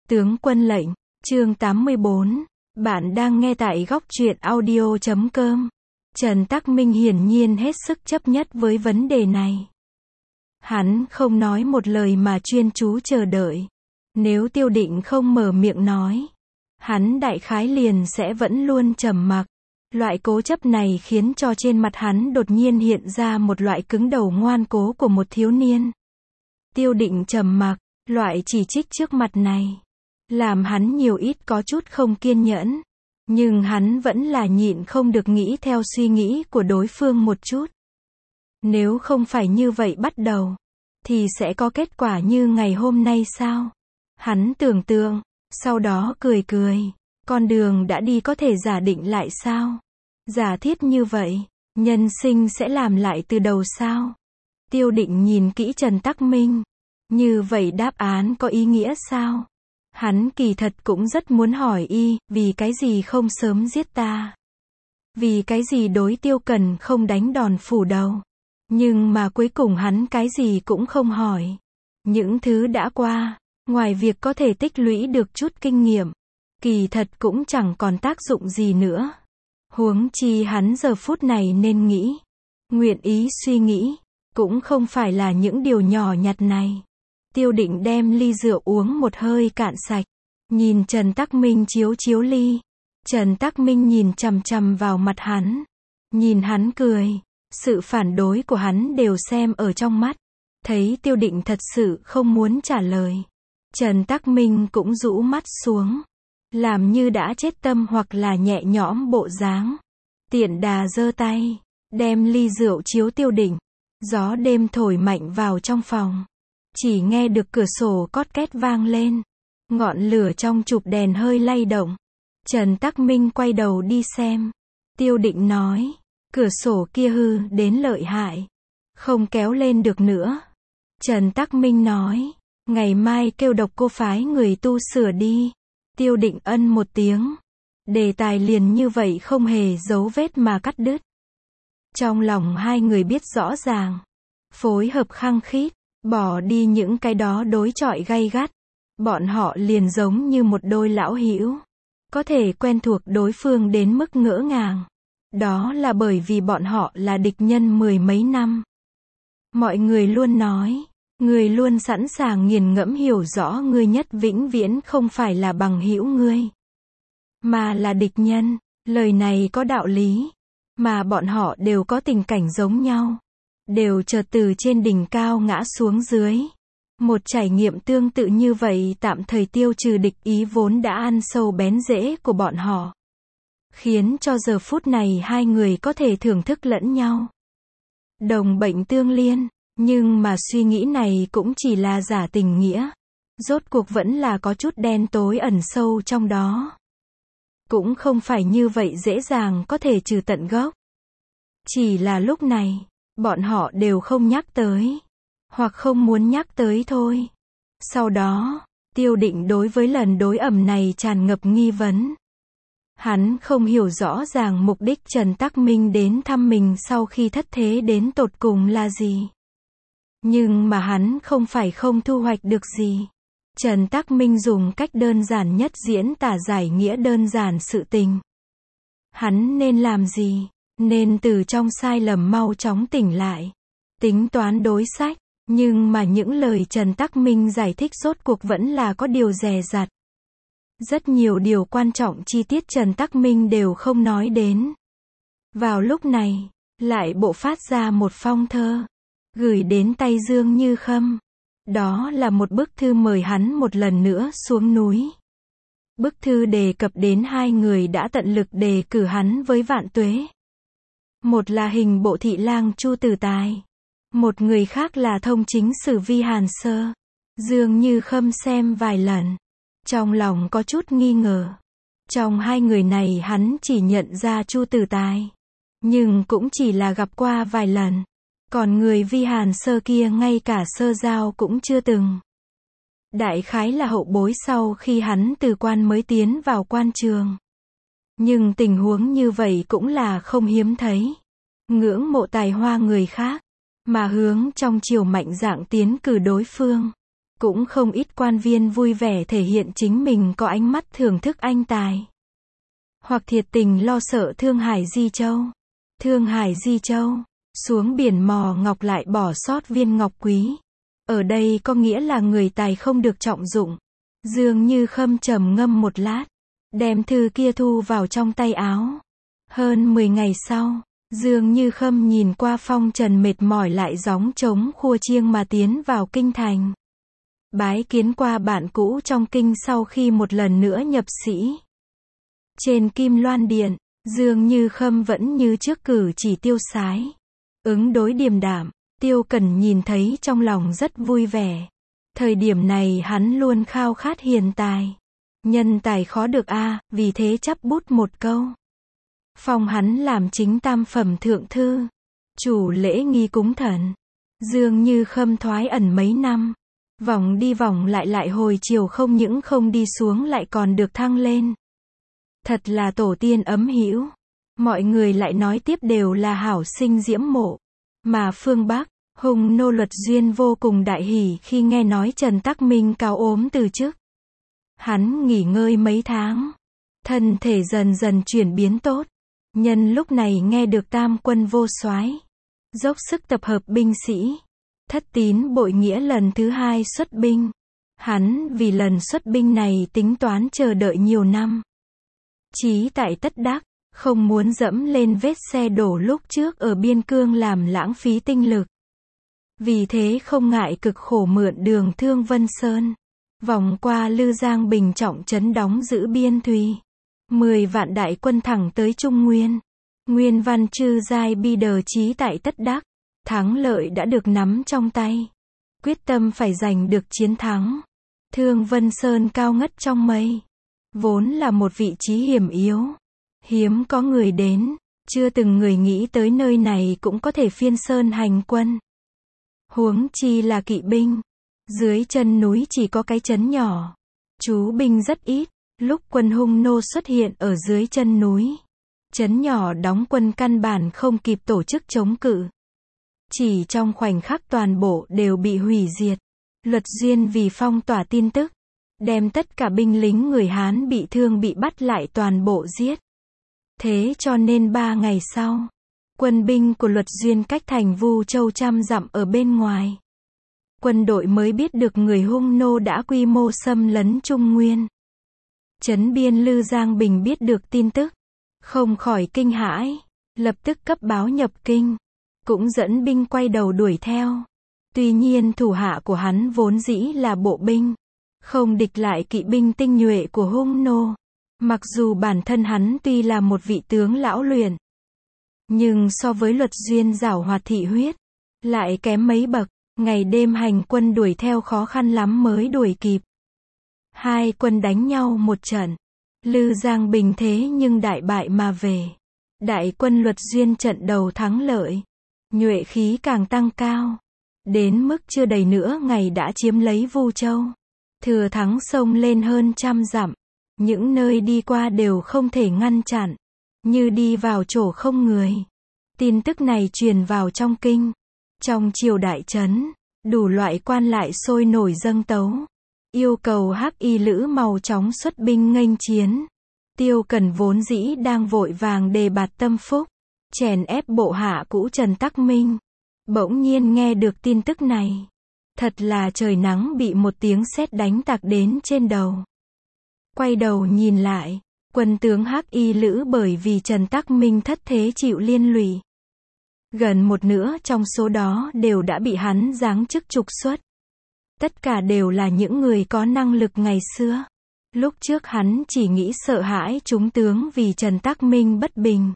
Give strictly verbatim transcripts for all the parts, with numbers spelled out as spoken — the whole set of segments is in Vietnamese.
Tướng quân lệnh, chương tám mươi bốn. Bạn đang nghe tại góc truyện audio chấm com. Trần Tắc Minh hiển nhiên hết sức chấp nhất với vấn đề này. Hắn không nói một lời mà chuyên chú chờ đợi. Nếu Tiêu Định không mở miệng nói, hắn đại khái liền sẽ vẫn luôn trầm mặc. Loại cố chấp này khiến cho trên mặt hắn đột nhiên hiện ra một loại cứng đầu ngoan cố của một thiếu niên. Tiêu Định trầm mặc, loại chỉ trích trước mặt này làm hắn nhiều ít có chút không kiên nhẫn, nhưng hắn vẫn là nhịn không được nghĩ theo suy nghĩ của đối phương một chút. Nếu không phải như vậy bắt đầu, thì sẽ có kết quả như ngày hôm nay sao? Hắn tưởng tượng, sau đó cười cười, con đường đã đi có thể giả định lại sao? Giả thiết như vậy, nhân sinh sẽ làm lại từ đầu sao? Tiêu Định nhìn kỹ Trần Tắc Minh, như vậy đáp án có ý nghĩa sao? Hắn kỳ thật cũng rất muốn hỏi y, vì cái gì không sớm giết ta? Vì cái gì đối Tiêu Cần không đánh đòn phủ đầu? Nhưng mà cuối cùng hắn cái gì cũng không hỏi. Những thứ đã qua, ngoài việc có thể tích lũy được chút kinh nghiệm, kỳ thật cũng chẳng còn tác dụng gì nữa. Huống chi hắn giờ phút này nên nghĩ, nguyện ý suy nghĩ, cũng không phải là những điều nhỏ nhặt này. Tiêu Định đem ly rượu uống một hơi cạn sạch, nhìn Trần Tắc Minh chiếu chiếu ly. Trần Tắc Minh nhìn chằm chằm vào mặt hắn, nhìn hắn cười, sự phản đối của hắn đều xem ở trong mắt. Thấy Tiêu Định thật sự không muốn trả lời, Trần Tắc Minh cũng rũ mắt xuống, làm như đã chết tâm hoặc là nhẹ nhõm bộ dáng. Tiện đà giơ tay, đem ly rượu chiếu Tiêu Định. Gió đêm thổi mạnh vào trong phòng, chỉ nghe được cửa sổ cót két vang lên, ngọn lửa trong chụp đèn hơi lay động. Trần Tắc Minh quay đầu đi xem. Tiêu Định nói, cửa sổ kia hư đến lợi hại, không kéo lên được nữa. Trần Tắc Minh nói, ngày mai kêu độc cô phái người tu sửa đi. Tiêu Định ân một tiếng, đề tài liền như vậy không hề dấu vết mà cắt đứt. Trong lòng hai người biết rõ ràng, phối hợp khăng khít, bỏ đi những cái đó đối chọi gay gắt, bọn họ liền giống như một đôi lão hữu, có thể quen thuộc đối phương đến mức ngỡ ngàng. Đó là bởi vì bọn họ là địch nhân mười mấy năm. Mọi người luôn nói, người luôn sẵn sàng nghiền ngẫm hiểu rõ người nhất vĩnh viễn không phải là bằng hữu ngươi, mà là địch nhân. Lời này có đạo lý, mà bọn họ đều có tình cảnh giống nhau, đều chợt từ trên đỉnh cao ngã xuống dưới. Một trải nghiệm tương tự như vậy tạm thời tiêu trừ địch ý vốn đã ăn sâu bén rễ của bọn họ, khiến cho giờ phút này hai người có thể thưởng thức lẫn nhau. Đồng bệnh tương liên, nhưng mà suy nghĩ này cũng chỉ là giả tình nghĩa. Rốt cuộc vẫn là có chút đen tối ẩn sâu trong đó. Cũng không phải như vậy dễ dàng có thể trừ tận gốc. Chỉ là lúc này, bọn họ đều không nhắc tới, hoặc không muốn nhắc tới thôi. Sau đó, Tiêu Định đối với lần đối ẩm này tràn ngập nghi vấn. Hắn không hiểu rõ ràng mục đích Trần Tắc Minh đến thăm mình sau khi thất thế đến tột cùng là gì. Nhưng mà hắn không phải không thu hoạch được gì. Trần Tắc Minh dùng cách đơn giản nhất diễn tả giải nghĩa đơn giản sự tình. Hắn nên làm gì? Nên từ trong sai lầm mau chóng tỉnh lại, tính toán đối sách. Nhưng mà những lời Trần Tắc Minh giải thích rốt cuộc vẫn là có điều dè dặt. Rất nhiều điều quan trọng chi tiết Trần Tắc Minh đều không nói đến. Vào lúc này, lại bộ phát ra một phong thơ, gửi đến tay Dương Như Khâm. Đó là một bức thư mời hắn một lần nữa xuống núi. Bức thư đề cập đến hai người đã tận lực đề cử hắn với Vạn Tuế. Một là hình bộ thị lang Chu Tử Tài, một người khác là thông chính sử Vi Hàn Sơ. Dương Như Khâm xem vài lần, trong lòng có chút nghi ngờ. Trong hai người này hắn chỉ nhận ra Chu Tử Tài, nhưng cũng chỉ là gặp qua vài lần. Còn người Vi Hàn Sơ kia ngay cả sơ giao cũng chưa từng. Đại khái là hậu bối sau khi hắn từ quan mới tiến vào quan trường. Nhưng tình huống như vậy cũng là không hiếm thấy. Ngưỡng mộ tài hoa người khác, mà hướng trong chiều mạnh dạn tiến cử đối phương. Cũng không ít quan viên vui vẻ thể hiện chính mình có ánh mắt thưởng thức anh tài. Hoặc thiệt tình lo sợ Thương Hải Di Châu. Thương Hải Di Châu, xuống biển mò ngọc lại bỏ sót viên ngọc quý. Ở đây có nghĩa là người tài không được trọng dụng. Dương Như Khâm trầm ngâm một lát, đem thư kia thu vào trong tay áo. Hơn mười ngày sau, Dương Như Khâm nhìn qua phong trần mệt mỏi lại gióng trống khua chiêng mà tiến vào kinh thành. Bái kiến qua bạn cũ trong kinh sau khi một lần nữa nhập sĩ. Trên Kim Loan Điện, Dương Như Khâm vẫn như trước cử chỉ tiêu sái. Ứng đối điềm đạm, Tiêu Cẩn nhìn thấy trong lòng rất vui vẻ. Thời điểm này hắn luôn khao khát hiền tài. Nhân tài khó được a, vì thế chắp bút một câu. Phong hắn làm chính tam phẩm thượng thư. Chủ lễ nghi cúng thần. Dương Như Khâm thoái ẩn mấy năm. Vòng đi vòng lại lại hồi chiều không những không đi xuống lại còn được thăng lên. Thật là tổ tiên ấm hữu. Mọi người lại nói tiếp đều là hảo sinh diễm mộ. Mà phương Bắc, Hùng nô Luật Duyên vô cùng đại hỉ khi nghe nói Trần Tắc Minh cao ốm từ chức. Hắn nghỉ ngơi mấy tháng. Thân thể dần dần chuyển biến tốt. Nhân lúc này nghe được tam quân vô soái dốc sức tập hợp binh sĩ. Thất tín bội nghĩa lần thứ hai xuất binh. Hắn vì lần xuất binh này tính toán chờ đợi nhiều năm. Chí tại tất đắc, không muốn dẫm lên vết xe đổ lúc trước ở biên cương làm lãng phí tinh lực. Vì thế không ngại cực khổ mượn đường Thương Vân Sơn. Vòng qua Lư Giang Bình trọng trấn đóng giữ biên thùy. Mười vạn đại quân thẳng tới Trung Nguyên. Nguyên văn chư giai bi đờ chí tại tất đắc. Thắng lợi đã được nắm trong tay. Quyết tâm phải giành được chiến thắng. Thương Vân Sơn cao ngất trong mây. Vốn là một vị trí hiểm yếu. Hiếm có người đến. Chưa từng người nghĩ tới nơi này cũng có thể phiên sơn hành quân. Huống chi là kỵ binh. Dưới chân núi chỉ có cái trấn nhỏ. Trú binh rất ít. Lúc quân Hung nô xuất hiện ở dưới chân núi. Trấn nhỏ đóng quân căn bản không kịp tổ chức chống cự. Chỉ trong khoảnh khắc toàn bộ đều bị hủy diệt. Luật Duyên vì phong tỏa tin tức. Đem tất cả binh lính người Hán bị thương bị bắt lại toàn bộ giết. Thế cho nên ba ngày sau. Quân binh của Luật Duyên cách thành Vu Châu trăm dặm ở bên ngoài. Quân đội mới biết được người Hung nô đã quy mô xâm lấn Trung Nguyên. Trấn biên Lư Giang Bình biết được tin tức. Không khỏi kinh hãi. Lập tức cấp báo nhập kinh. Cũng dẫn binh quay đầu đuổi theo. Tuy nhiên thủ hạ của hắn vốn dĩ là bộ binh. Không địch lại kỵ binh tinh nhuệ của Hung nô. Mặc dù bản thân hắn tuy là một vị tướng lão luyện. Nhưng so với Luật Duyên giảo hoạt thị huyết. Lại kém mấy bậc. Ngày đêm hành quân đuổi theo khó khăn lắm mới đuổi kịp. Hai quân đánh nhau một trận. Lư Giang Bình thế nhưng đại bại mà về. Đại quân Luật Duyên trận đầu thắng lợi. Nhuệ khí càng tăng cao. Đến mức chưa đầy nữa ngày đã chiếm lấy Vu Châu. Thừa thắng sông lên hơn trăm dặm. Những nơi đi qua đều không thể ngăn chặn. Như đi vào chỗ không người. Tin tức này truyền vào trong kinh. Trong triều đại trấn, đủ loại quan lại sôi nổi dâng tấu. Yêu cầu Hắc Y Lữ mau chóng xuất binh nghênh chiến. Tiêu Cẩn vốn dĩ đang vội vàng đề bạt tâm phúc. Chèn ép bộ hạ cũ Trần Tắc Minh. Bỗng nhiên nghe được tin tức này. Thật là trời nắng bị một tiếng sét đánh tạc đến trên đầu. Quay đầu nhìn lại. Quân tướng Hắc Y Lữ bởi vì Trần Tắc Minh thất thế chịu liên lụy. Gần một nửa trong số đó đều đã bị hắn giáng chức trục xuất. Tất cả đều là những người có năng lực ngày xưa. Lúc trước hắn chỉ nghĩ sợ hãi chúng tướng vì Trần Tắc Minh bất bình.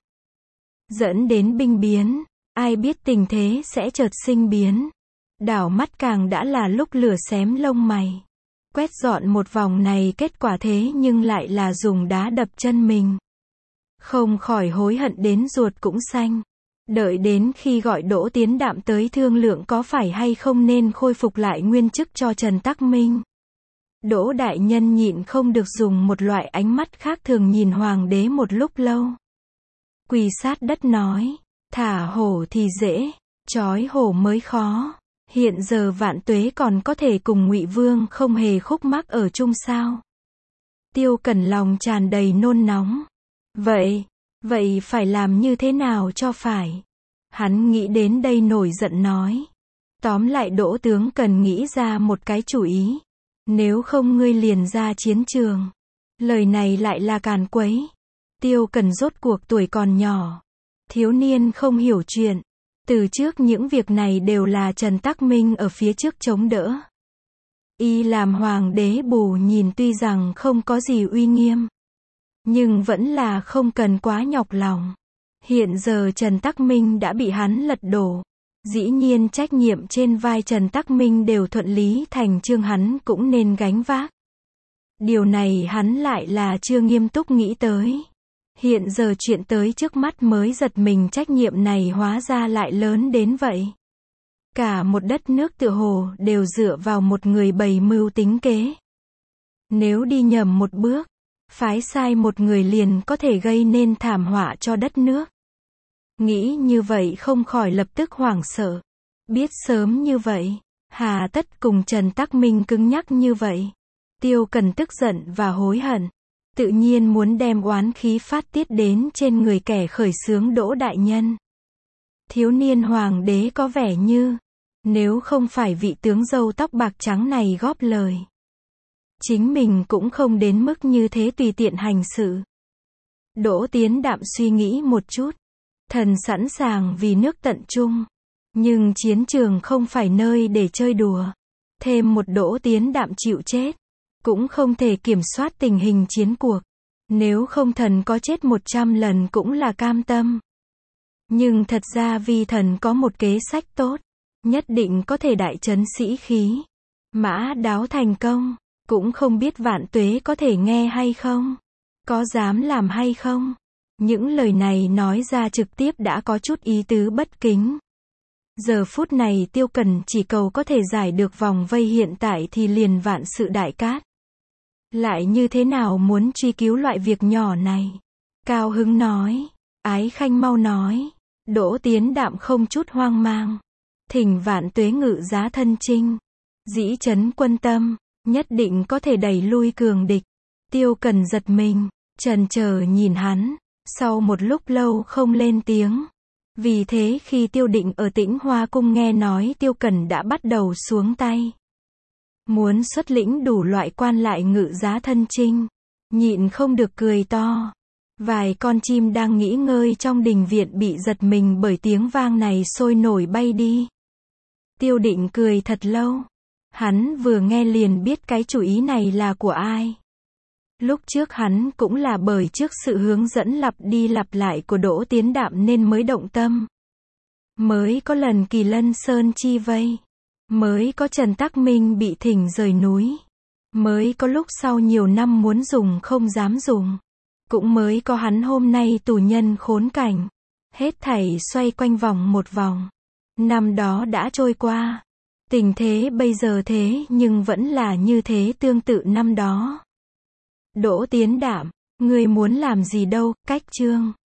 Dẫn đến binh biến, ai biết tình thế sẽ chợt sinh biến. Đảo mắt càng đã là lúc lửa xém lông mày. Quét dọn một vòng này kết quả thế nhưng lại là dùng đá đập chân mình. Không khỏi hối hận đến ruột cũng xanh. Đợi đến khi gọi Đỗ Tiến Đạm tới thương lượng có phải hay không nên khôi phục lại nguyên chức cho Trần Tắc Minh. Đỗ đại nhân nhịn không được dùng một loại ánh mắt khác thường nhìn hoàng đế một lúc lâu. Quỳ sát đất nói, thả hổ thì dễ, trói hổ mới khó. Hiện giờ Vạn Tuế còn có thể cùng Ngụy Vương không hề khúc mắc ở chung sao? Tiêu Cẩn lòng tràn đầy nôn nóng. Vậy, vậy phải làm như thế nào cho phải? Hắn nghĩ đến đây nổi giận nói. Tóm lại Đỗ tướng cần nghĩ ra một cái chủ ý. Nếu không ngươi liền ra chiến trường. Lời này lại là càn quấy. Tiêu Cẩn rốt cuộc tuổi còn nhỏ. Thiếu niên không hiểu chuyện. Từ trước những việc này đều là Trần Tắc Minh ở phía trước chống đỡ. Y làm hoàng đế bù nhìn tuy rằng không có gì uy nghiêm. Nhưng vẫn là không cần quá nhọc lòng. Hiện giờ Trần Tắc Minh đã bị hắn lật đổ. Dĩ nhiên trách nhiệm trên vai Trần Tắc Minh đều thuận lý thành chương, hắn cũng nên gánh vác. Điều này hắn lại là chưa nghiêm túc nghĩ tới. Hiện giờ chuyện tới trước mắt mới giật mình, trách nhiệm này hóa ra lại lớn đến vậy. Cả một đất nước tựa hồ đều dựa vào một người bày mưu tính kế. Nếu đi nhầm một bước, phái sai một người liền có thể gây nên thảm họa cho đất nước. Nghĩ như vậy không khỏi lập tức hoảng sợ. Biết sớm như vậy, hà tất cùng Trần Tắc Minh cứng nhắc như vậy. Tiêu Cẩn tức giận và hối hận. Tự nhiên muốn đem oán khí phát tiết đến trên người kẻ khởi xướng Đỗ đại nhân. Thiếu niên hoàng đế có vẻ như, nếu không phải vị tướng râu tóc bạc trắng này góp lời, chính mình cũng không đến mức như thế tùy tiện hành sự. Đỗ Tiến Đạm suy nghĩ một chút. Thần sẵn sàng vì nước tận trung. Nhưng chiến trường không phải nơi để chơi đùa. Thêm một Đỗ Tiến Đạm chịu chết. Cũng không thể kiểm soát tình hình chiến cuộc. Nếu không thần có chết một trăm lần cũng là cam tâm. Nhưng thật ra vi thần có một kế sách tốt. Nhất định có thể đại trấn sĩ khí. Mã đáo thành công. Cũng không biết Vạn Tuế có thể nghe hay không. Có dám làm hay không. Những lời này nói ra trực tiếp đã có chút ý tứ bất kính. Giờ phút này Tiêu Cẩn chỉ cầu có thể giải được vòng vây hiện tại thì liền vạn sự đại cát. Lại như thế nào muốn truy cứu loại việc nhỏ này? Cao hứng nói. Ái Khanh mau nói. Đỗ Tiến Đạm không chút hoang mang. Thỉnh Vạn Tuế ngự giá thân chinh. Dĩ trấn quân tâm. Nhất định có thể đẩy lui cường địch. Tiêu Cẩn giật mình. Chần chờ nhìn hắn. Sau một lúc lâu không lên tiếng. Vì thế khi Tiêu Định ở Tĩnh Hoa Cung nghe nói Tiêu Cẩn đã bắt đầu xuống tay. Muốn xuất lĩnh đủ loại quan lại ngự giá thân chinh. Nhịn không được cười to. Vài con chim đang nghỉ ngơi trong đình viện bị giật mình bởi tiếng vang này sôi nổi bay đi. Tiêu Định cười thật lâu. Hắn vừa nghe liền biết cái chủ ý này là của ai. Lúc trước hắn cũng là bởi trước sự hướng dẫn lặp đi lặp lại của Đỗ Tiến Đạm nên mới động tâm. Mới có lần Kỳ Lân Sơn chi vây. Mới có Trần Tắc Minh bị thỉnh rời núi. Mới có lúc sau nhiều năm muốn dùng không dám dùng. Cũng mới có hắn hôm nay tù nhân khốn cảnh. Hết thảy xoay quanh vòng một vòng. Năm đó đã trôi qua. Tình thế bây giờ thế nhưng vẫn là như thế tương tự năm đó. Đỗ Tiến Đạm, ngươi muốn làm gì đâu, cách chương.